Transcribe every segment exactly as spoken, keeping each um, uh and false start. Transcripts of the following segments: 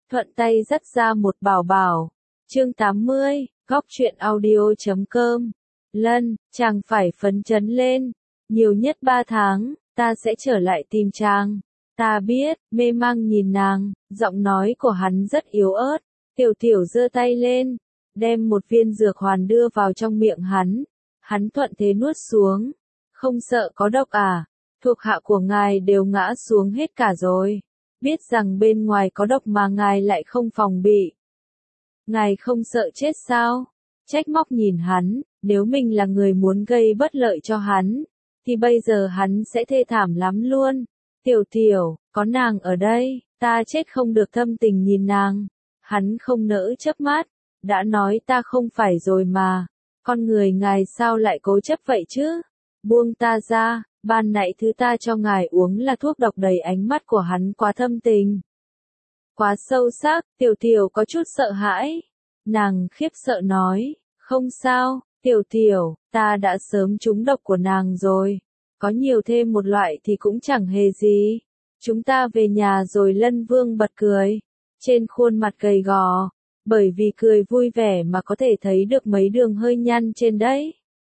thuận tay dắt ra một bảo bảo. Chương tám mươi, góc truyện audio chấm com. Lân, chàng phải phấn chấn lên. Nhiều nhất ba tháng, ta sẽ trở lại tìm chàng. Ta biết, mê mang nhìn nàng, giọng nói của hắn rất yếu ớt. Tiểu tiểu giơ tay lên, đem một viên dược hoàn đưa vào trong miệng hắn. Hắn thuận thế nuốt xuống. Không sợ có độc à? Thuộc hạ của ngài đều ngã xuống hết cả rồi. Biết rằng bên ngoài có độc mà ngài lại không phòng bị. Ngài không sợ chết sao? Trách móc nhìn hắn, nếu mình là người muốn gây bất lợi cho hắn, thì bây giờ hắn sẽ thê thảm lắm luôn. Tiểu tiểu, có nàng ở đây, ta chết không được thâm tình nhìn nàng. Hắn không nỡ chớp mắt, đã nói ta không phải rồi mà. Con người ngài sao lại cố chấp vậy chứ? Buông ta ra, ban nãy thứ ta cho ngài uống là thuốc độc. Đầy ánh mắt của hắn quá thâm tình, quá sâu sắc. Tiểu tiểu có chút sợ hãi. Nàng khiếp sợ nói, không sao, tiểu tiểu, ta đã sớm trúng độc của nàng rồi. Có nhiều thêm một loại thì cũng chẳng hề gì. Chúng ta về nhà rồi. Lân Vương bật cười. Trên khuôn mặt gầy gò, bởi vì cười vui vẻ mà có thể thấy được mấy đường hơi nhăn trên đấy.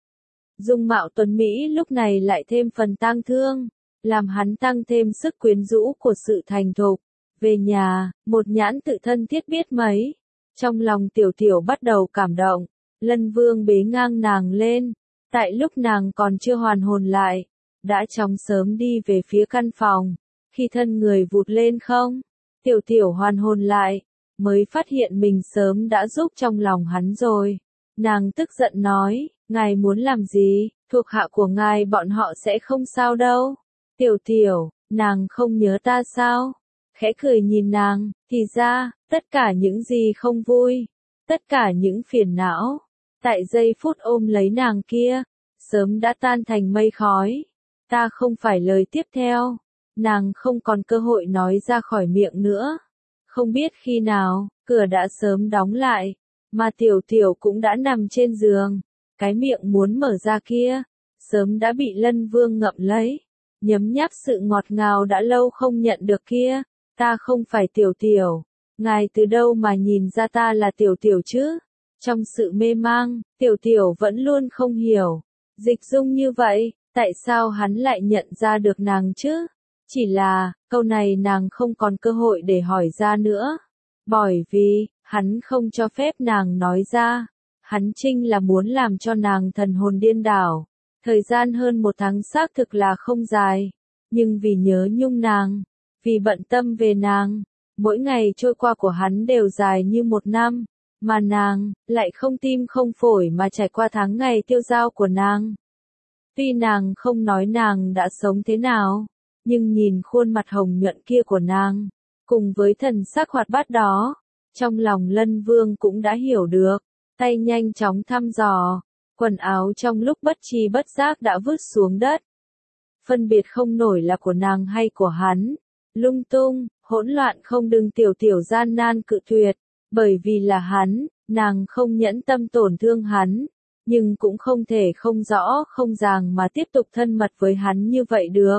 Dung mạo tuấn Mỹ lúc này lại thêm phần tang thương, làm hắn tăng thêm sức quyến rũ của sự thành thục. Về nhà, một nhãn tự thân thiết biết mấy. Trong lòng tiểu tiểu bắt đầu cảm động. Lân Vương bế ngang nàng lên. Tại lúc nàng còn chưa hoàn hồn lại, đã chóng sớm đi về phía căn phòng. Khi thân người vụt lên không, tiểu tiểu hoàn hồn lại, mới phát hiện mình sớm đã giúp trong lòng hắn rồi. Nàng tức giận nói, ngài muốn làm gì? Thuộc hạ của ngài bọn họ sẽ không sao đâu. Tiểu tiểu, nàng không nhớ ta sao? Khẽ cười nhìn nàng, thì ra, tất cả những gì không vui, tất cả những phiền não, tại giây phút ôm lấy nàng kia, sớm đã tan thành mây khói. Ta không phải lời tiếp theo. Nàng không còn cơ hội nói ra khỏi miệng nữa. Không biết khi nào, cửa đã sớm đóng lại, mà tiểu tiểu cũng đã nằm trên giường. Cái miệng muốn mở ra kia, sớm đã bị Lân Vương ngậm lấy, nhấm nháp sự ngọt ngào đã lâu không nhận được kia. Ta không phải tiểu tiểu, ngài từ đâu mà nhìn ra ta là tiểu tiểu chứ? Trong sự mê mang, tiểu tiểu vẫn luôn không hiểu. Dịch Dung như vậy, tại sao hắn lại nhận ra được nàng chứ? Chỉ là, câu này nàng không còn cơ hội để hỏi ra nữa. Bởi vì, hắn không cho phép nàng nói ra. Hắn chính là muốn làm cho nàng thần hồn điên đảo. Thời gian hơn một tháng xác thực là không dài. Nhưng vì nhớ nhung nàng, vì bận tâm về nàng, mỗi ngày trôi qua của hắn đều dài như một năm. Mà nàng, lại không tim không phổi mà trải qua tháng ngày tiêu dao của nàng. Tuy nàng không nói nàng đã sống thế nào, nhưng nhìn khuôn mặt hồng nhuận kia của nàng, cùng với thần sắc hoạt bát đó, trong lòng Lân Vương cũng đã hiểu được. Tay nhanh chóng thăm dò, quần áo trong lúc bất tri bất giác đã vứt xuống đất. Phân biệt không nổi là của nàng hay của hắn. Lung tung, hỗn loạn không. Đừng tiểu tiểu gian nan cự tuyệt, bởi vì là hắn, nàng không nhẫn tâm tổn thương hắn, nhưng cũng không thể không rõ không ràng mà tiếp tục thân mật với hắn như vậy được.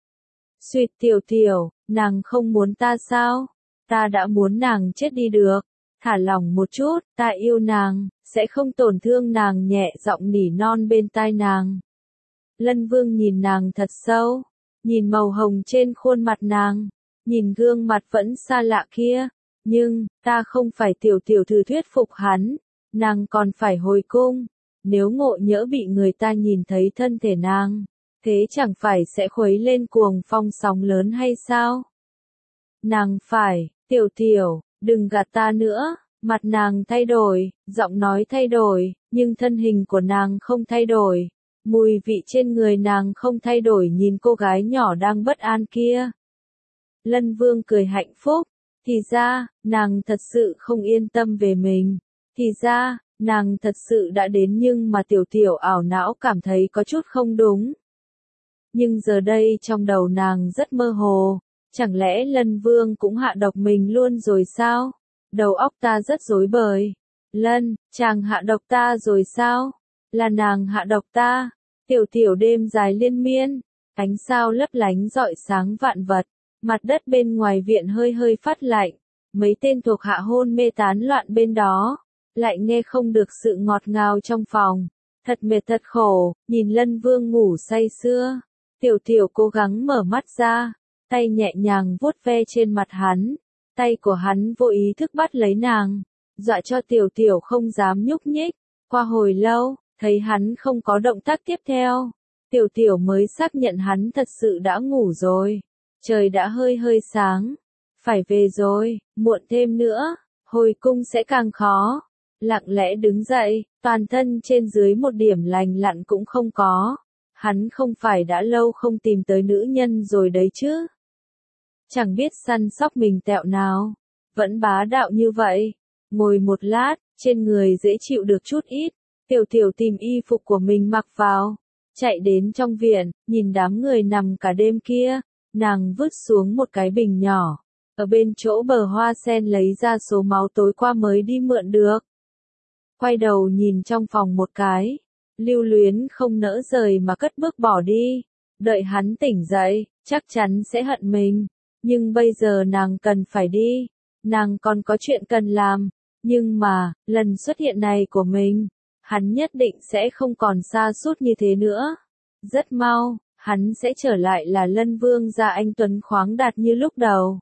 Xuyệt tiểu tiểu, nàng không muốn ta sao? Ta đã muốn nàng chết đi được. Thả lỏng một chút, ta yêu nàng, sẽ không tổn thương nàng. Nhẹ giọng nỉ non bên tai nàng. Lân Vương nhìn nàng thật sâu, nhìn màu hồng trên khuôn mặt nàng, nhìn gương mặt vẫn xa lạ kia. Nhưng, ta không phải tiểu tiểu thử thuyết phục hắn, nàng còn phải hồi cung. Nếu ngộ nhỡ bị người ta nhìn thấy thân thể nàng, thế chẳng phải sẽ khuấy lên cuồng phong sóng lớn hay sao? Nàng phải, tiểu tiểu, đừng gạt ta nữa. Mặt nàng thay đổi, giọng nói thay đổi, nhưng thân hình của nàng không thay đổi. Mùi vị trên người nàng không thay đổi. Nhìn cô gái nhỏ đang bất an kia, Lân Vương cười hạnh phúc. Thì ra, nàng thật sự không yên tâm về mình. Thì ra, nàng thật sự đã đến nhưng mà tiểu tiểu ảo não cảm thấy có chút không đúng. Nhưng giờ đây trong đầu nàng rất mơ hồ. Chẳng lẽ Lân Vương cũng hạ độc mình luôn rồi sao? Đầu óc ta rất rối bời. Lân, chàng hạ độc ta rồi sao? Là nàng hạ độc ta. Tiểu tiểu đêm dài liên miên, ánh sao lấp lánh rọi sáng vạn vật. Mặt đất bên ngoài viện hơi hơi phát lạnh. mấy tên thuộc hạ hôn mê tán loạn bên đó, lại nghe không được sự ngọt ngào trong phòng. Thật mệt thật khổ, nhìn Lân Vương ngủ say sưa. Tiểu Tiểu cố gắng mở mắt ra, tay nhẹ nhàng vuốt ve trên mặt hắn. Tay của hắn vô ý thức bắt lấy nàng, dọa cho Tiểu Tiểu không dám nhúc nhích. Qua hồi lâu, thấy hắn không có động tác tiếp theo, Tiểu Tiểu mới xác nhận hắn thật sự đã ngủ rồi. Trời đã hơi hơi sáng, phải về rồi, muộn thêm nữa, hồi cung sẽ càng khó. Lặng lẽ đứng dậy, toàn thân trên dưới một điểm lành lặn cũng không có. Hắn không phải đã lâu không tìm tới nữ nhân rồi đấy chứ. Chẳng biết săn sóc mình tẹo nào, vẫn bá đạo như vậy. Ngồi một lát, trên người dễ chịu được chút ít, Tiểu Tiểu tìm y phục của mình mặc vào, chạy đến trong viện, nhìn đám người nằm cả đêm kia, nàng vứt xuống một cái bình nhỏ, ở bên chỗ bờ hoa sen lấy ra số máu tối qua mới đi mượn được. Quay đầu nhìn trong phòng một cái, Lưu Luyến không nỡ rời mà cất bước bỏ đi, đợi hắn tỉnh dậy, chắc chắn sẽ hận mình, nhưng bây giờ nàng cần phải đi, nàng còn có chuyện cần làm, nhưng mà, lần xuất hiện này của mình, hắn nhất định sẽ không còn sa sút như thế nữa. Rất mau, hắn sẽ trở lại là Lân Vương gia anh tuấn khoáng đạt như lúc đầu.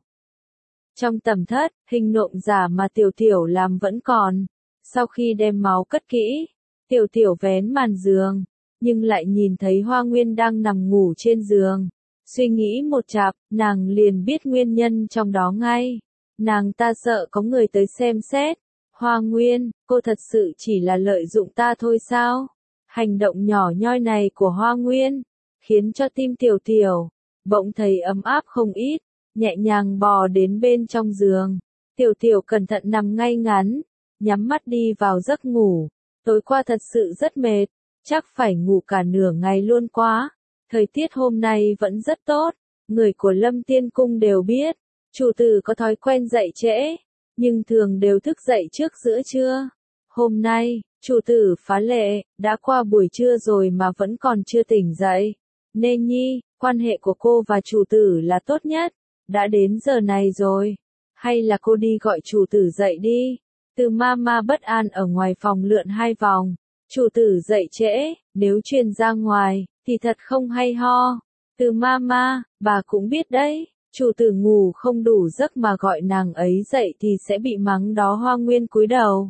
Trong tầm thất, hình nộm giả mà Tiểu Tiểu làm vẫn còn. Sau khi đem máu cất kỹ, Tiểu Tiểu vén màn giường, nhưng lại nhìn thấy Hoa Nguyên đang nằm ngủ trên giường. Suy nghĩ một chặp, nàng liền biết nguyên nhân trong đó ngay. Nàng ta sợ có người tới xem xét. Hoa Nguyên, cô thật sự chỉ là lợi dụng ta thôi sao? Hành động nhỏ nhoi này của Hoa Nguyên, khiến cho tim Tiểu Tiểu bỗng thấy ấm áp không ít, nhẹ nhàng bò đến bên trong giường. Tiểu Tiểu cẩn thận nằm ngay ngắn, nhắm mắt đi vào giấc ngủ. Tối qua thật sự rất mệt, chắc phải ngủ cả nửa ngày luôn quá. Thời tiết hôm nay vẫn rất tốt, người của Lâm Tiên Cung đều biết, chủ tử có thói quen dậy trễ, nhưng thường đều thức dậy trước giữa trưa. Hôm nay, chủ tử phá lệ, đã qua buổi trưa rồi mà vẫn còn chưa tỉnh dậy. Nên nhi, quan hệ của cô và chủ tử là tốt nhất, đã đến giờ này rồi. Hay là cô đi gọi chủ tử dậy đi. Từ Mama bất an ở ngoài phòng lượn hai vòng. Chủ tử dậy trễ, nếu truyền ra ngoài, thì thật không hay ho. Từ Mama, bà cũng biết đấy, chủ tử ngủ không đủ giấc mà gọi nàng ấy dậy thì sẽ bị mắng đó. Hoa Nguyên cúi đầu.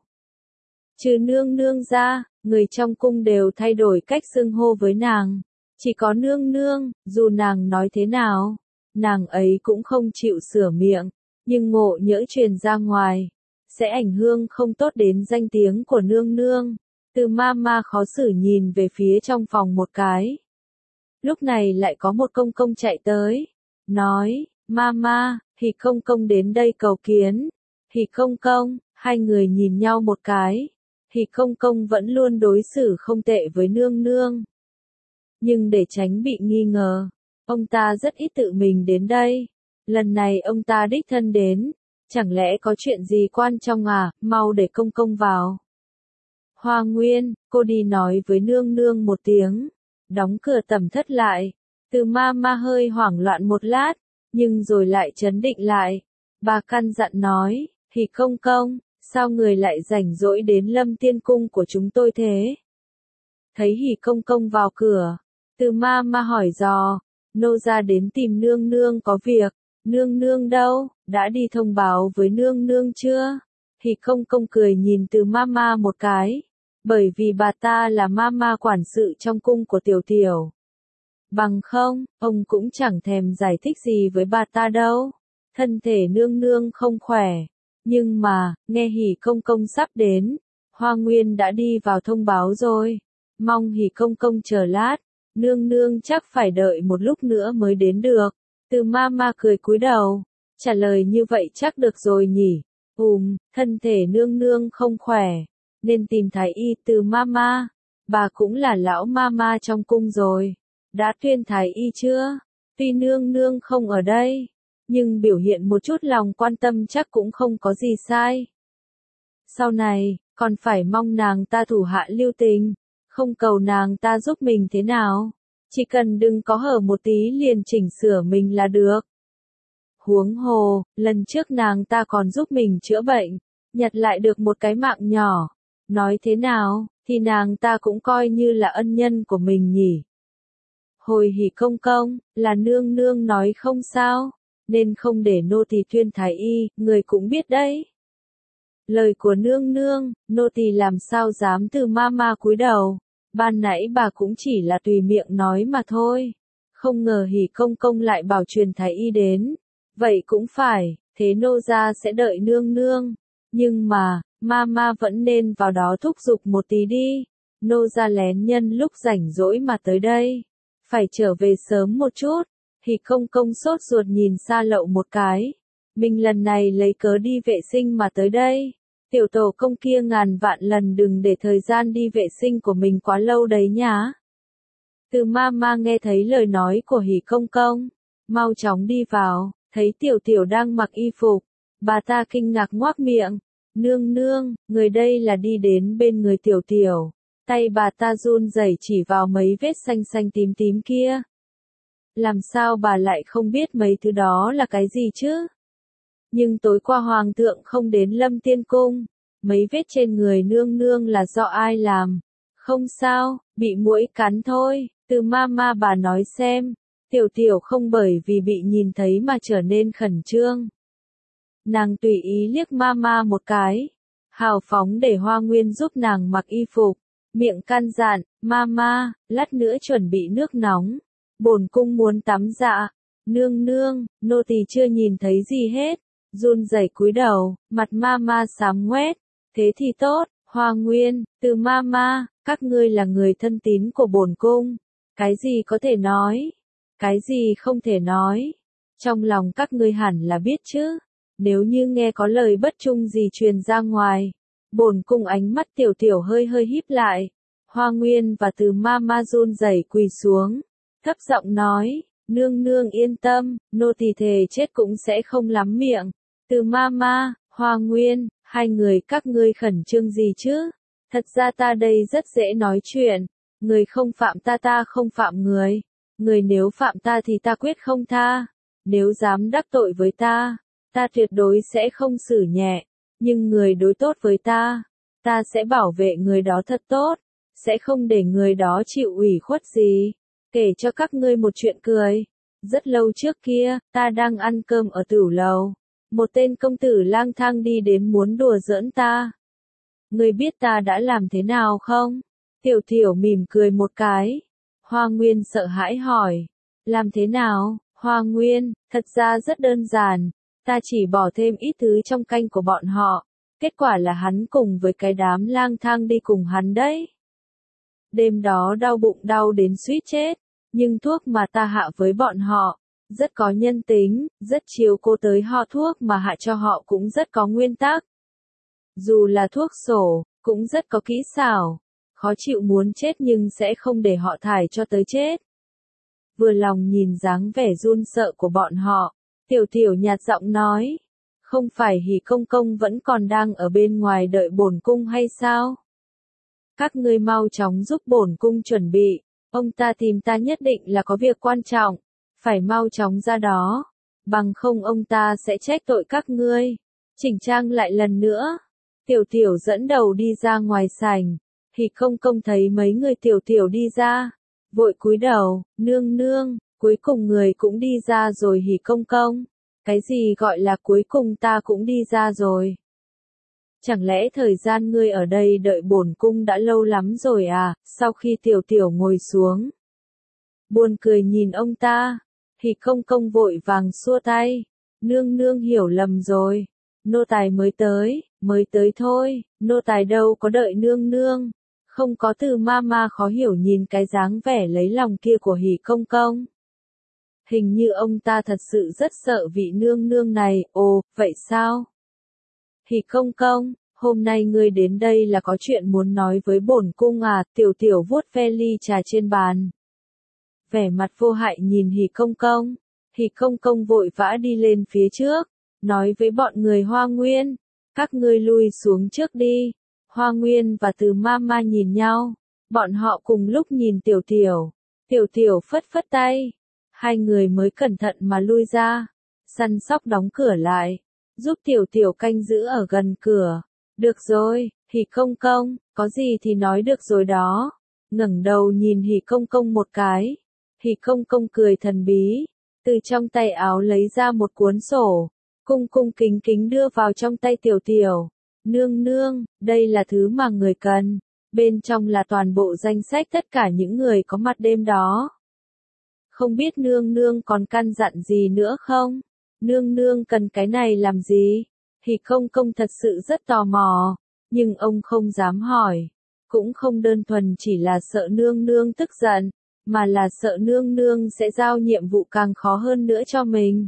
Trừ nương nương ra, người trong cung đều thay đổi cách xưng hô với nàng. Chỉ có nương nương, dù nàng nói thế nào, nàng ấy cũng không chịu sửa miệng, nhưng ngộ nhỡ truyền ra ngoài, sẽ ảnh hưởng không tốt đến danh tiếng của nương nương. Từ Mama khó xử nhìn về phía trong phòng một cái. Lúc này lại có một công công chạy tới, nói, Mama, Hỉ công công đến đây cầu kiến. Hỉ công công, hai người nhìn nhau một cái. Hỉ công công vẫn luôn đối xử không tệ với nương nương. Nhưng để tránh bị nghi ngờ, ông ta rất ít tự mình đến đây. Lần này ông ta đích thân đến, chẳng lẽ có chuyện gì quan trọng à, mau để công công vào. Hoa Nguyên, cô đi nói với nương nương một tiếng, đóng cửa tẩm thất lại. Từ Mama hơi hoảng loạn một lát, nhưng rồi lại trấn định lại. Bà căn dặn nói, Hỉ công công, sao người lại rảnh rỗi đến Lâm Tiên Cung của chúng tôi thế? Thấy Hỉ công công vào cửa, Từ Mama hỏi dò, nô gia đến tìm nương nương có việc. Nương nương đâu, đã đi thông báo với nương nương chưa? Hỉ công công cười nhìn Từ Mama một cái, bởi vì bà ta là Mama quản sự trong cung của Tiểu Tiểu. Bằng không, ông cũng chẳng thèm giải thích gì với bà ta đâu. Thân thể nương nương không khỏe, nhưng mà, nghe Hỉ công công sắp đến, Hoa Nguyên đã đi vào thông báo rồi. Mong Hỉ công công chờ lát, nương nương chắc phải đợi một lúc nữa mới đến được. Từ Mama cười cúi đầu, trả lời như vậy chắc được rồi nhỉ. Ừm, thân thể nương nương không khỏe, nên tìm thái y. Từ Mama, bà cũng là lão Mama trong cung rồi. Đã tuyên thái y chưa? Tuy nương nương không ở đây, nhưng biểu hiện một chút lòng quan tâm chắc cũng không có gì sai. Sau này, còn phải mong nàng ta thủ hạ lưu tình, không cầu nàng ta giúp mình thế nào. Chỉ cần đừng có hở một tí liền chỉnh sửa mình là được. Huống hồ, lần trước nàng ta còn giúp mình chữa bệnh, nhặt lại được một cái mạng nhỏ. Nói thế nào, thì nàng ta cũng coi như là ân nhân của mình nhỉ. Hồi Hỉ công công, là nương nương nói không sao, nên không để nô tỳ tuyên thái y, người cũng biết đấy. Lời của nương nương, nô tỳ làm sao dám từ ma ma cúi đầu, ban nãy bà cũng chỉ là tùy miệng nói mà thôi. Không ngờ Hỉ công công lại bảo truyền thái y đến. Vậy cũng phải, thế nô gia sẽ đợi nương nương. Nhưng mà, mama vẫn nên vào đó thúc giục một tí đi. Nô gia lén nhân lúc rảnh rỗi mà tới đây. Phải trở về sớm một chút. Hỉ công công sốt ruột nhìn Sa Lậu một cái. Mình lần này lấy cớ đi vệ sinh mà tới đây. Tiểu tổ công kia ngàn vạn lần đừng để thời gian đi vệ sinh của mình quá lâu đấy nhá. Từ mama nghe thấy lời nói của Hỉ công công. Mau chóng đi vào. Thấy tiểu tiểu đang mặc y phục, bà ta kinh ngạc ngoác miệng. Nương nương, người đây là đi đến bên người tiểu tiểu. Tay bà ta run rẩy chỉ vào mấy vết xanh xanh tím tím kia. Làm sao bà lại không biết mấy thứ đó là cái gì chứ? Nhưng tối qua hoàng thượng không đến Lâm Tiên Cung. Mấy vết trên người nương nương là do ai làm? Không sao, bị muỗi cắn thôi. Từ mama bà nói xem. Tiểu tiểu không bởi vì bị nhìn thấy mà trở nên khẩn trương. Nàng tùy ý liếc mama một cái. Hào phóng để Hoa Nguyên giúp nàng mặc y phục. Miệng căn dặn, mama, lát nữa chuẩn bị nước nóng. Bổn cung muốn tắm dạ. Nương nương, nô tỳ chưa nhìn thấy gì hết. Run rẩy cúi đầu, mặt mama xám ngoét. Thế thì tốt, Hoa Nguyên, từ mama, các ngươi là người thân tín của bổn cung. Cái gì có thể nói? Cái gì không thể nói? Trong lòng các ngươi hẳn là biết chứ. Nếu như nghe có lời bất trung gì truyền ra ngoài. Bổn cung ánh mắt tiểu tiểu hơi hơi híp lại. Hoa Nguyên và từ mama run rẩy quỳ xuống. Thấp giọng nói, nương nương yên tâm, nô tỳ thề chết cũng sẽ không lắm miệng. Từ mama, Hoa Nguyên, hai người các ngươi khẩn trương gì chứ? Thật ra ta đây rất dễ nói chuyện. Người không phạm ta ta không phạm người. Người nếu phạm ta thì ta quyết không tha. Nếu dám đắc tội với ta, ta tuyệt đối sẽ không xử nhẹ. Nhưng người đối tốt với ta, ta sẽ bảo vệ người đó thật tốt. Sẽ không để người đó chịu ủy khuất gì. Kể cho các ngươi một chuyện cười. Rất lâu trước kia, ta đang ăn cơm ở tửu lầu. Một tên công tử lang thang đi đến muốn đùa giỡn ta. Ngươi biết ta đã làm thế nào không? Tiểu tiểu mỉm cười một cái. Hoa Nguyên sợ hãi hỏi. Làm thế nào, Hoa Nguyên? Thật ra rất đơn giản. Ta chỉ bỏ thêm ít thứ trong canh của bọn họ. Kết quả là hắn cùng với cái đám lang thang đi cùng hắn đấy. Đêm đó đau bụng đau đến suýt chết. Nhưng thuốc mà ta hạ với bọn họ, rất có nhân tính, rất chiều cô tới họ thuốc mà hạ cho họ cũng rất có nguyên tắc. Dù là thuốc sổ, cũng rất có kỹ xảo. Khó chịu muốn chết nhưng sẽ không để họ thải cho tới chết. Vừa lòng nhìn dáng vẻ run sợ của bọn họ, tiểu tiểu nhạt giọng nói. Không phải Hỉ công công vẫn còn đang ở bên ngoài đợi bổn cung hay sao? Các ngươi mau chóng giúp bổn cung chuẩn bị. Ông ta tìm ta nhất định là có việc quan trọng. Phải mau chóng ra đó. Bằng không ông ta sẽ trách tội các ngươi. Chỉnh trang lại lần nữa. Tiểu tiểu dẫn đầu đi ra ngoài sảnh. Hỉ công công thấy mấy người tiểu tiểu đi ra. Vội cúi đầu, nương nương, cuối cùng người cũng đi ra rồi Hỉ công công. Cái gì gọi là cuối cùng ta cũng đi ra rồi? Chẳng lẽ thời gian ngươi ở đây đợi bổn cung đã lâu lắm rồi à? Sau khi tiểu tiểu ngồi xuống. Buồn cười nhìn ông ta. Hỉ công công vội vàng xua tay. Nương nương hiểu lầm rồi. Nô tài mới tới, mới tới thôi. Nô tài đâu có đợi nương nương. Không có từ mama khó hiểu nhìn cái dáng vẻ lấy lòng kia của Hỉ công công. Hình như ông ta thật sự rất sợ vị nương nương này. Ồ, vậy sao? Hỉ công công, hôm nay ngươi đến đây là có chuyện muốn nói với bổn cung à? Tiểu tiểu vuốt ve ly trà trên bàn. Vẻ mặt vô hại nhìn Hỉ công công. Hỉ công công vội vã đi lên phía trước. Nói với bọn người Hoa Nguyên. Các ngươi lui xuống trước đi. Hoa Nguyên và từ mama nhìn nhau. Bọn họ cùng lúc nhìn tiểu tiểu. Tiểu tiểu phất phất tay. Hai người mới cẩn thận mà lui ra. săn sóc đóng cửa lại, giúp tiểu tiểu canh giữ ở gần cửa. Được rồi, Hỉ công công, có gì thì nói được rồi đó. Ngẩng đầu nhìn Hỉ công công một cái. Hỉ công công cười thần bí, từ trong tay áo lấy ra một cuốn sổ, cung cung kính kính đưa vào trong tay tiểu tiểu. Nương nương, đây là thứ mà người cần. Bên trong là toàn bộ danh sách tất cả những người có mặt đêm đó. Không biết nương nương còn căn dặn gì nữa không? Nương nương cần cái này làm gì? Hỉ công công thật sự rất tò mò, nhưng ông không dám hỏi. Cũng không đơn thuần chỉ là sợ nương nương tức giận, mà là sợ nương nương sẽ giao nhiệm vụ càng khó hơn nữa cho mình.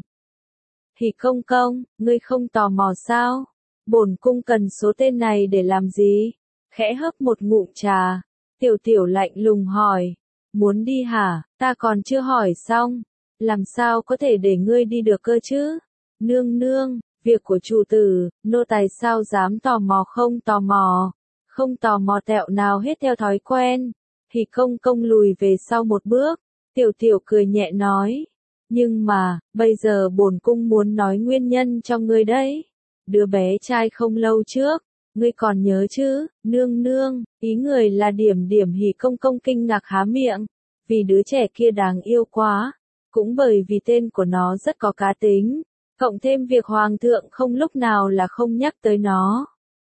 Hỉ công công, ngươi không tò mò sao? Bổn cung cần số tên này để làm gì? Khẽ hấp một ngụm trà, tiểu tiểu lạnh lùng hỏi. Muốn đi hả? Ta còn chưa hỏi xong. Làm sao có thể để ngươi đi được cơ chứ? Nương nương, việc của chủ tử, nô tài sao dám tò mò không tò mò. Không tò mò tẹo nào hết theo thói quen. Hỉ công công lùi về sau một bước, tiểu tiểu cười nhẹ nói. Nhưng mà, bây giờ bổn cung muốn nói nguyên nhân cho ngươi đấy. Đứa bé trai không lâu trước, ngươi còn nhớ chứ, nương nương, ý người là điểm điểm. Hỉ công công kinh ngạc há miệng, vì đứa trẻ kia đáng yêu quá, cũng bởi vì tên của nó rất có cá tính, cộng thêm việc hoàng thượng không lúc nào là không nhắc tới nó.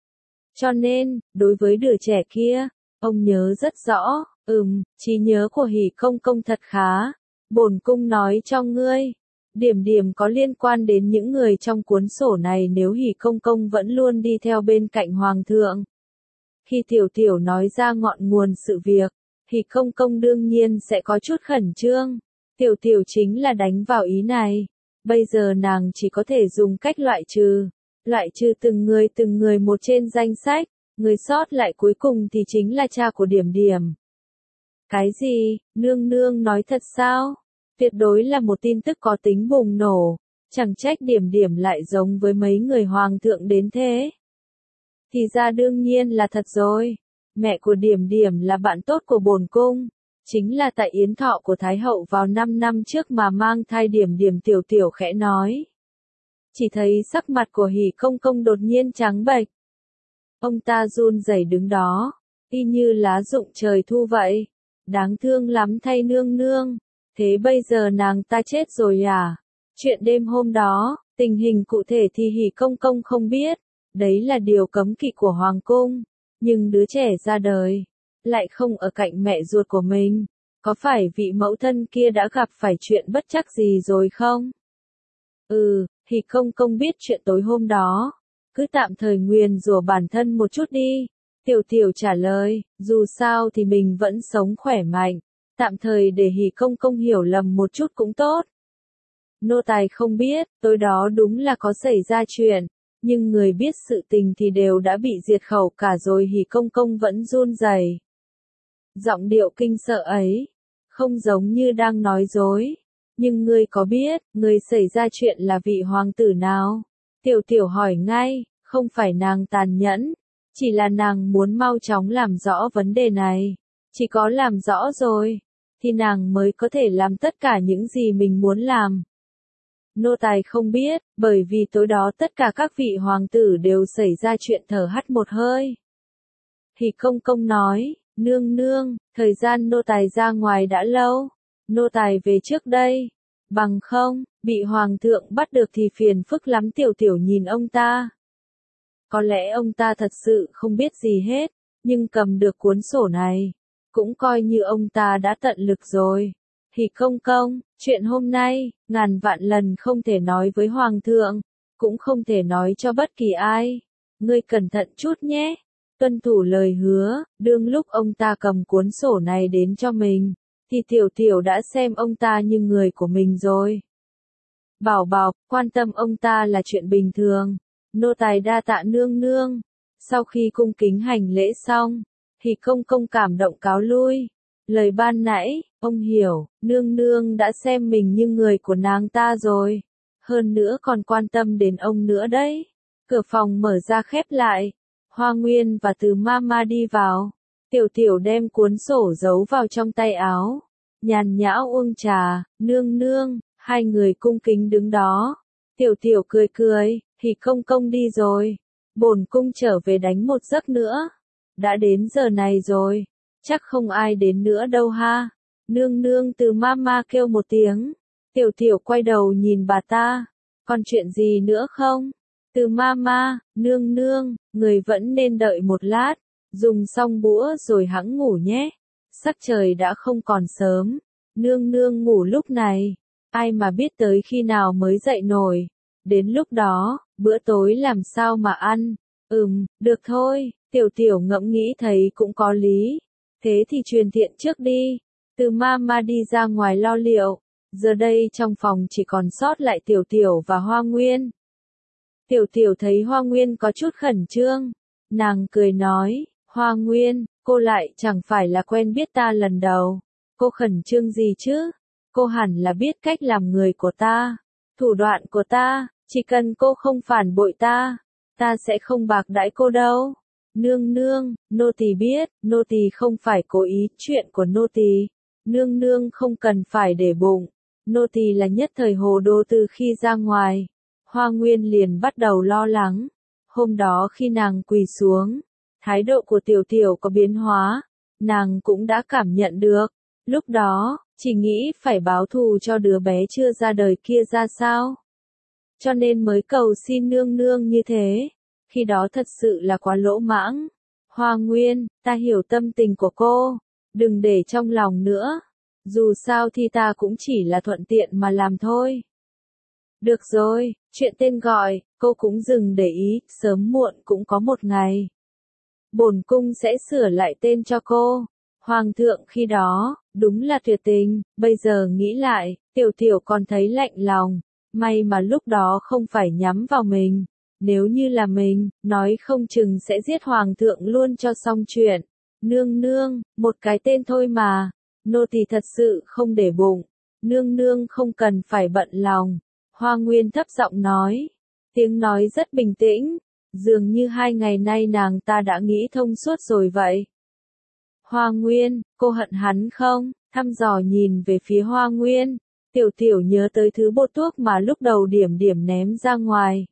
Cho nên, đối với đứa trẻ kia, ông nhớ rất rõ. Ừm, trí nhớ của Hỉ công công thật khá. Bổn cung nói cho ngươi, điểm điểm có liên quan đến những người trong cuốn sổ này nếu Hỉ công công vẫn luôn đi theo bên cạnh hoàng thượng. Khi tiểu tiểu nói ra ngọn nguồn sự việc, Hỉ công công đương nhiên sẽ có chút khẩn trương. Tiểu tiểu chính là đánh vào ý này. Bây giờ nàng chỉ có thể dùng cách loại trừ. Loại trừ từng người từng người một trên danh sách. Người sót lại cuối cùng thì chính là cha của điểm điểm. Cái gì? Nương nương nói thật sao? Tuyệt đối là một tin tức có tính bùng nổ. Chẳng trách điểm điểm lại giống với mấy người hoàng thượng đến thế. Thì ra đương nhiên là thật rồi. Mẹ của điểm điểm là bạn tốt của bổn cung. Chính là tại yến thọ của Thái hậu vào năm năm trước mà mang thai điểm điểm. Tiểu tiểu khẽ nói. Chỉ thấy sắc mặt của Hỉ công công đột nhiên trắng bệch. Ông ta run rẩy đứng đó, y như lá rụng trời thu vậy. Đáng thương lắm thay nương nương. Thế bây giờ nàng ta chết rồi à? Chuyện đêm hôm đó, tình hình cụ thể thì Hỉ công công không biết. Đấy là điều cấm kỵ của hoàng cung. Nhưng đứa trẻ ra đời, lại không ở cạnh mẹ ruột của mình. Có phải vị mẫu thân kia đã gặp phải chuyện bất trắc gì rồi không? Ừ, Hỉ công công biết chuyện tối hôm đó. Cứ tạm thời nguyền rủa bản thân một chút đi. Tiểu tiểu trả lời, dù sao thì mình vẫn sống khỏe mạnh. Tạm thời để Hỉ công công hiểu lầm một chút cũng tốt. Nô tài không biết, tối đó đúng là có xảy ra chuyện. Nhưng người biết sự tình thì đều đã bị diệt khẩu cả rồi. Hỉ công công vẫn run rẩy. Giọng điệu kinh sợ ấy, không giống như đang nói dối. Nhưng ngươi có biết, người xảy ra chuyện là vị hoàng tử nào? Tiểu tiểu hỏi ngay, không phải nàng tàn nhẫn, chỉ là nàng muốn mau chóng làm rõ vấn đề này. Chỉ có làm rõ rồi, thì nàng mới có thể làm tất cả những gì mình muốn làm. Nô tài không biết, bởi vì tối đó tất cả các vị hoàng tử đều xảy ra chuyện thở hắt một hơi. Hỉ công công nói, nương nương, thời gian nô tài ra ngoài đã lâu, nô tài về trước đây. Bằng không, bị hoàng thượng bắt được thì phiền phức lắm. Tiểu tiểu nhìn ông ta. Có lẽ ông ta thật sự không biết gì hết, nhưng cầm được cuốn sổ này, cũng coi như ông ta đã tận lực rồi. Hỉ công công, chuyện hôm nay, ngàn vạn lần không thể nói với hoàng thượng, cũng không thể nói cho bất kỳ ai. Ngươi cẩn thận chút nhé. Tuân thủ lời hứa. Đương lúc ông ta cầm cuốn sổ này đến cho mình, thì tiểu tiểu đã xem ông ta như người của mình rồi. Bảo bảo, quan tâm ông ta là chuyện bình thường. Nô tài đa tạ nương nương. Sau khi cung kính hành lễ xong, Hỉ công công cảm động cáo lui. Lời ban nãy, ông hiểu, nương nương đã xem mình như người của nàng ta rồi. Hơn nữa còn quan tâm đến ông nữa đấy. Cửa phòng mở ra khép lại. Hoa Nguyên và Từ Mama đi vào. Tiểu tiểu đem cuốn sổ giấu vào trong tay áo. Nhàn nhã uống trà, nương nương, hai người cung kính đứng đó. Tiểu tiểu cười cười, thì công công đi rồi. Bổn cung trở về đánh một giấc nữa. Đã đến giờ này rồi, chắc không ai đến nữa đâu ha. Nương nương từ mama kêu một tiếng. Tiểu tiểu quay đầu nhìn bà ta. Còn chuyện gì nữa không? Từ mama, nương nương, người vẫn nên đợi một lát. Dùng xong bữa rồi hẵng ngủ nhé. Sắc trời đã không còn sớm. Nương nương ngủ lúc này. Ai mà biết tới khi nào mới dậy nổi. Đến lúc đó, bữa tối làm sao mà ăn? Ừm, được thôi. Tiểu tiểu ngẫm nghĩ thấy cũng có lý. Thế thì truyền thiện trước đi. Từ mama đi ra ngoài lo liệu. Giờ đây trong phòng chỉ còn sót lại tiểu tiểu và Hoa Nguyên. Tiểu tiểu thấy Hoa Nguyên có chút khẩn trương. Nàng cười nói, Hoa Nguyên, cô lại chẳng phải là quen biết ta lần đầu. Cô khẩn trương gì chứ? Cô hẳn là biết cách làm người của ta. Thủ đoạn của ta, chỉ cần cô không phản bội ta, ta sẽ không bạc đãi cô đâu. Nương nương, nô tỳ biết, nô tỳ không phải cố ý, chuyện của nô tỳ. Nương nương không cần phải để bụng. Nô tỳ là nhất thời hồ đồ từ khi ra ngoài. Hoa Nguyên liền bắt đầu lo lắng. Hôm đó khi nàng quỳ xuống, thái độ của tiểu tiểu có biến hóa. Nàng cũng đã cảm nhận được. Lúc đó, chỉ nghĩ phải báo thù cho đứa bé chưa ra đời kia ra sao. Cho nên mới cầu xin nương nương như thế. Khi đó thật sự là quá lỗ mãng. Hoa Nguyên, ta hiểu tâm tình của cô. Đừng để trong lòng nữa. Dù sao thì ta cũng chỉ là thuận tiện mà làm thôi. Được rồi, chuyện tên gọi, cô cũng dừng để ý, sớm muộn cũng có một ngày. Bổn cung sẽ sửa lại tên cho cô. Hoàng thượng khi đó, đúng là tuyệt tình, bây giờ nghĩ lại, tiểu tiểu còn thấy lạnh lòng. May mà lúc đó không phải nhắm vào mình. Nếu như là mình, nói không chừng sẽ giết hoàng thượng luôn cho xong chuyện. Nương nương, một cái tên thôi mà. Nô tỳ thật sự không để bụng. Nương nương không cần phải bận lòng. Hoa Nguyên thấp giọng nói. Tiếng nói rất bình tĩnh. Dường như hai ngày nay nàng ta đã nghĩ thông suốt rồi vậy. Hoa Nguyên, cô hận hắn không? Thăm dò nhìn về phía Hoa Nguyên. Tiểu tiểu nhớ tới thứ bột thuốc mà lúc đầu điểm điểm ném ra ngoài.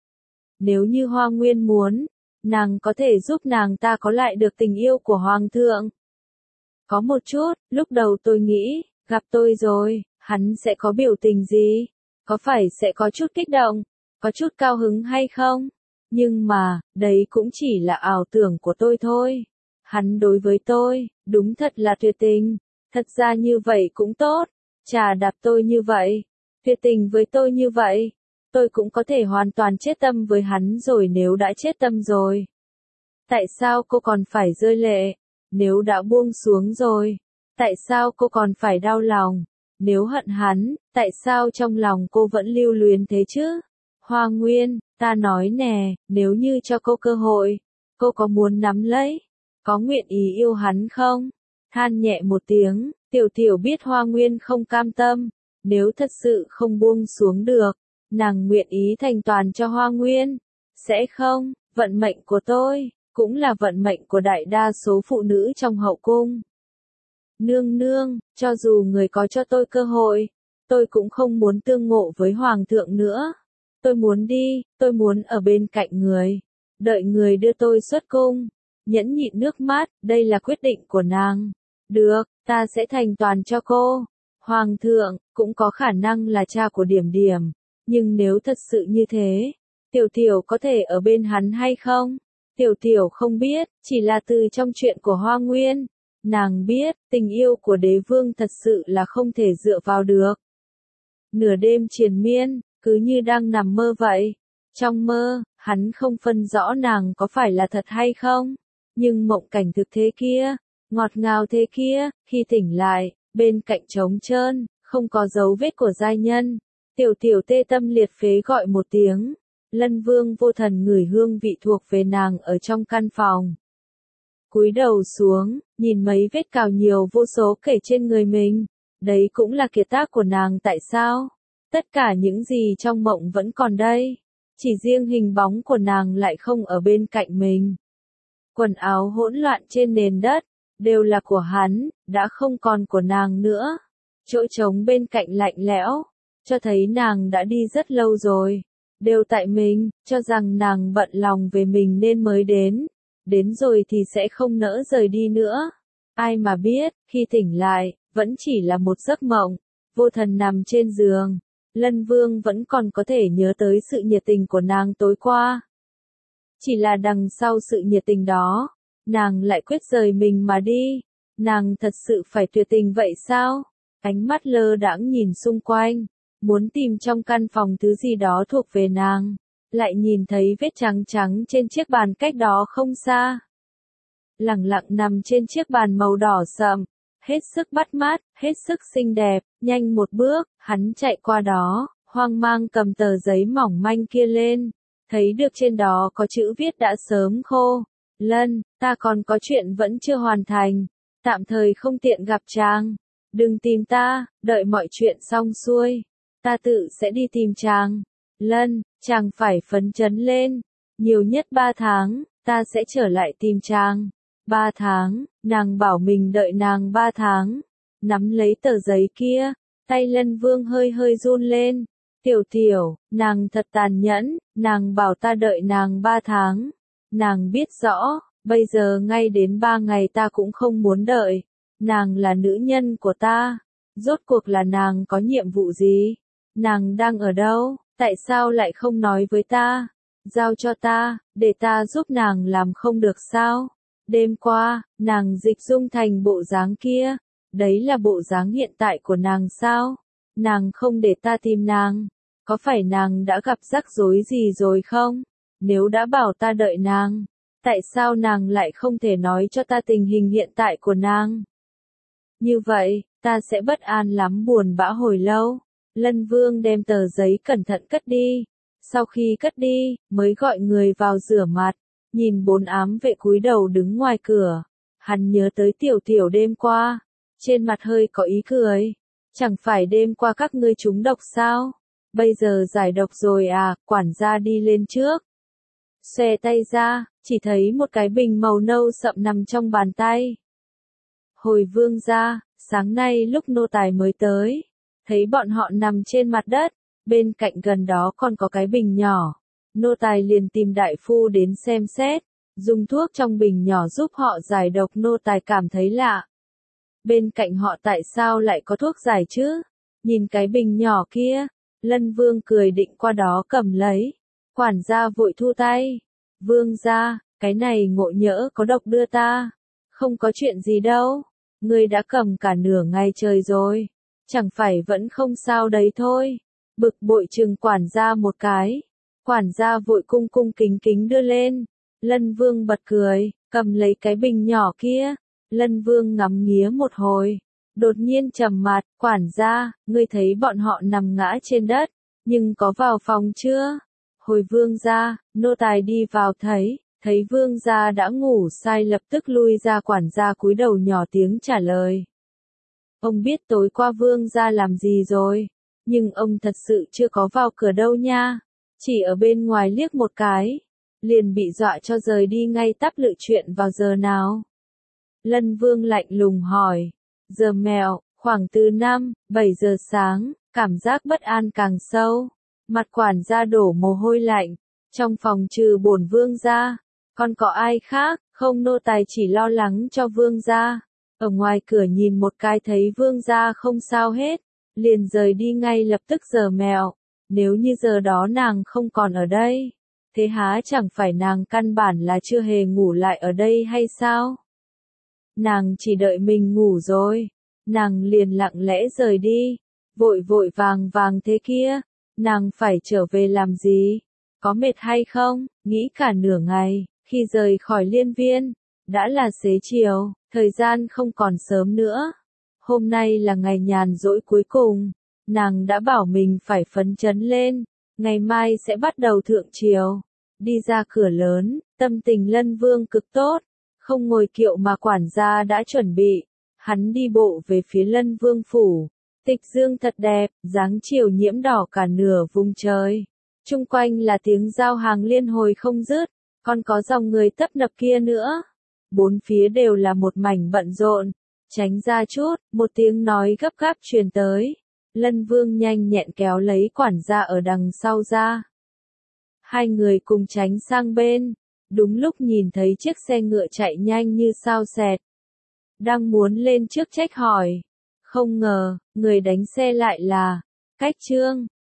Nếu như Hoa Nguyên muốn, nàng có thể giúp nàng ta có lại được tình yêu của Hoàng thượng. Có một chút, lúc đầu tôi nghĩ, gặp tôi rồi, hắn sẽ có biểu tình gì? Có phải sẽ có chút kích động, có chút cao hứng hay không? Nhưng mà, đấy cũng chỉ là ảo tưởng của tôi thôi. Hắn đối với tôi, đúng thật là tuyệt tình. Thật ra như vậy cũng tốt. Chà đạp tôi như vậy. Tuyệt tình với tôi như vậy. Tôi cũng có thể hoàn toàn chết tâm với hắn rồi nếu đã chết tâm rồi. Tại sao cô còn phải rơi lệ? Nếu đã buông xuống rồi. Tại sao cô còn phải đau lòng? Nếu hận hắn, tại sao trong lòng cô vẫn lưu luyến thế chứ? Hoa Nguyên, ta nói nè, nếu như cho cô cơ hội, cô có muốn nắm lấy? Có nguyện ý yêu hắn không? Than nhẹ một tiếng, tiểu tiểu biết Hoa Nguyên không cam tâm. Nếu thật sự không buông xuống được, nàng nguyện ý thành toàn cho Hoa Nguyên. Sẽ không, vận mệnh của tôi, cũng là vận mệnh của đại đa số phụ nữ trong hậu cung. Nương nương, cho dù người có cho tôi cơ hội, tôi cũng không muốn tương ngộ với Hoàng thượng nữa. Tôi muốn đi, tôi muốn ở bên cạnh người. Đợi người đưa tôi xuất cung. Nhẫn nhịn nước mắt, đây là quyết định của nàng. Được, ta sẽ thành toàn cho cô. Hoàng thượng, cũng có khả năng là cha của Điểm Điểm. Nhưng nếu thật sự như thế, Tiểu Tiểu có thể ở bên hắn hay không? Tiểu Tiểu không biết, chỉ là từ trong chuyện của Hoa Nguyên. Nàng biết, tình yêu của đế vương thật sự là không thể dựa vào được. Nửa đêm triền miên, cứ như đang nằm mơ vậy. Trong mơ, hắn không phân rõ nàng có phải là thật hay không. Nhưng mộng cảnh thực thế kia, ngọt ngào thế kia, khi tỉnh lại, bên cạnh trống trơn, không có dấu vết của giai nhân. Tiểu tiểu tê tâm liệt phế gọi một tiếng. Lân Vương vô thần ngửi hương vị thuộc về nàng ở trong căn phòng. Cúi đầu xuống, nhìn mấy vết cào nhiều vô số kể trên người mình. Đấy cũng là kiệt tác của nàng tại sao? Tất cả những gì trong mộng vẫn còn đây. Chỉ riêng hình bóng của nàng lại không ở bên cạnh mình. Quần áo hỗn loạn trên nền đất, đều là của hắn, đã không còn của nàng nữa. Chỗ trống bên cạnh lạnh lẽo. cho thấy nàng đã đi rất lâu rồi. Đều tại mình, cho rằng nàng bận lòng về mình nên mới đến. Đến rồi thì sẽ không nỡ rời đi nữa. Ai mà biết, khi tỉnh lại, vẫn chỉ là một giấc mộng. Vô thần nằm trên giường. Lân Vương vẫn còn có thể nhớ tới sự nhiệt tình của nàng tối qua. Chỉ là đằng sau sự nhiệt tình đó, nàng lại quyết rời mình mà đi. Nàng thật sự phải tuyệt tình vậy sao? Ánh mắt lơ đãng nhìn xung quanh, muốn tìm trong căn phòng thứ gì đó thuộc về nàng, lại nhìn thấy vết trắng trắng trên chiếc bàn cách đó không xa. Lẳng lặng nằm trên chiếc bàn màu đỏ sậm, hết sức bắt mắt, hết sức xinh đẹp, nhanh một bước, hắn chạy qua đó, hoang mang cầm tờ giấy mỏng manh kia lên, thấy được trên đó có chữ viết đã sớm khô. Lân, ta còn có chuyện vẫn chưa hoàn thành, tạm thời không tiện gặp chàng. Đừng tìm ta, đợi mọi chuyện xong xuôi, ta tự sẽ đi tìm chàng. Lân, chàng phải phấn chấn lên, nhiều nhất ba tháng, ta sẽ trở lại tìm chàng. Ba tháng, nàng bảo mình đợi nàng ba tháng. Nắm lấy tờ giấy kia, tay Lân Vương hơi hơi run lên. Tiểu tiểu, nàng thật tàn nhẫn, nàng bảo ta đợi nàng ba tháng. Nàng biết rõ, bây giờ ngay đến ba ngày ta cũng không muốn đợi. Nàng là nữ nhân của ta. Rốt cuộc là nàng có nhiệm vụ gì? Nàng đang ở đâu? Tại sao lại không nói với ta? Giao cho ta, để ta giúp nàng làm không được sao? Đêm qua, nàng dịch dung thành bộ dáng kia. Đấy là bộ dáng hiện tại của nàng sao? Nàng không để ta tìm nàng. Có phải nàng đã gặp rắc rối gì rồi không? Nếu đã bảo ta đợi nàng, tại sao nàng lại không thể nói cho ta tình hình hiện tại của nàng? Như vậy, ta sẽ bất an lắm, buồn bã hồi lâu. Lân Vương đem tờ giấy cẩn thận cất đi. Sau khi cất đi, mới gọi người vào rửa mặt. Nhìn bốn ám vệ cúi đầu đứng ngoài cửa. Hắn nhớ tới tiểu tiểu đêm qua. Trên mặt hơi có ý cười. Chẳng phải đêm qua các ngươi trúng độc sao? Bây giờ giải độc rồi à, quản gia đi lên trước. Xòe tay ra, chỉ thấy một cái bình màu nâu sậm nằm trong bàn tay. Hồi vương gia, sáng nay lúc nô tài mới tới, thấy bọn họ nằm trên mặt đất, bên cạnh gần đó còn có cái bình nhỏ. Nô tài liền tìm đại phu đến xem xét, dùng thuốc trong bình nhỏ giúp họ giải độc. Nô tài cảm thấy lạ. Bên cạnh họ tại sao lại có thuốc giải chứ? Nhìn cái bình nhỏ kia, Lân Vương cười định qua đó cầm lấy. Quản gia vội thu tay. Vương gia, cái này ngộ nhỡ có độc đưa ta. Không có chuyện gì đâu. Ngươi đã cầm cả nửa ngày trời rồi. Chẳng phải vẫn không sao đấy thôi. Bực bội chừng quản gia một cái. Quản gia vội cung cung kính kính đưa lên. Lân Vương bật cười, cầm lấy cái bình nhỏ kia. Lân Vương ngắm nghía một hồi. Đột nhiên trầm mặt, quản gia, ngươi thấy bọn họ nằm ngã trên đất, nhưng có vào phòng chưa? Hồi vương gia, nô tài đi vào thấy, thấy vương gia đã ngủ say, lập tức lui ra. Quản gia cúi đầu nhỏ tiếng trả lời. Ông biết tối qua vương gia làm gì rồi, nhưng ông thật sự chưa có vào cửa đâu nha, chỉ ở bên ngoài liếc một cái, liền bị dọa cho rời đi ngay. Tắp lự chuyện vào giờ nào? Lân Vương lạnh lùng hỏi. Giờ mẹo, khoảng từ năm, bảy giờ sáng, cảm giác bất an càng sâu. Mặt quản gia đổ mồ hôi lạnh. Trong phòng trừ bổn vương gia, còn có ai khác? Không, nô tài chỉ lo lắng cho vương gia. Ở ngoài cửa nhìn một cái thấy vương gia không sao hết, liền rời đi ngay lập tức. Giờ mẹo, nếu như giờ đó nàng không còn ở đây, thế há chẳng phải nàng căn bản là chưa hề ngủ lại ở đây hay sao? Nàng chỉ đợi mình ngủ rồi, nàng liền lặng lẽ rời đi, vội vội vàng vàng thế kia, nàng phải trở về làm gì? Có mệt hay không? Nghĩ cả nửa ngày, khi rời khỏi Liên Viên, đã là xế chiều, thời gian không còn sớm nữa. Hôm nay là ngày nhàn rỗi cuối cùng, nàng đã bảo mình phải phấn chấn lên, ngày mai sẽ bắt đầu thượng triều. Đi ra cửa lớn, tâm tình Lân Vương cực tốt. Không ngồi kiệu mà quản gia đã chuẩn bị, hắn đi bộ về phía Lân Vương phủ. Tịch dương thật đẹp, dáng chiều nhiễm đỏ cả nửa vùng trời. Chung quanh là tiếng giao hàng liên hồi không dứt, còn có dòng người tấp nập kia nữa. Bốn phía đều là một mảnh bận rộn. Tránh ra chút, một tiếng nói gấp gáp truyền tới. Lân Vương nhanh nhẹn kéo lấy quản gia ở đằng sau ra. Hai người cùng tránh sang bên, đúng lúc nhìn thấy chiếc xe ngựa chạy nhanh như sao xẹt. Đang muốn lên trước trách hỏi, không ngờ, người đánh xe lại là Cách Trương.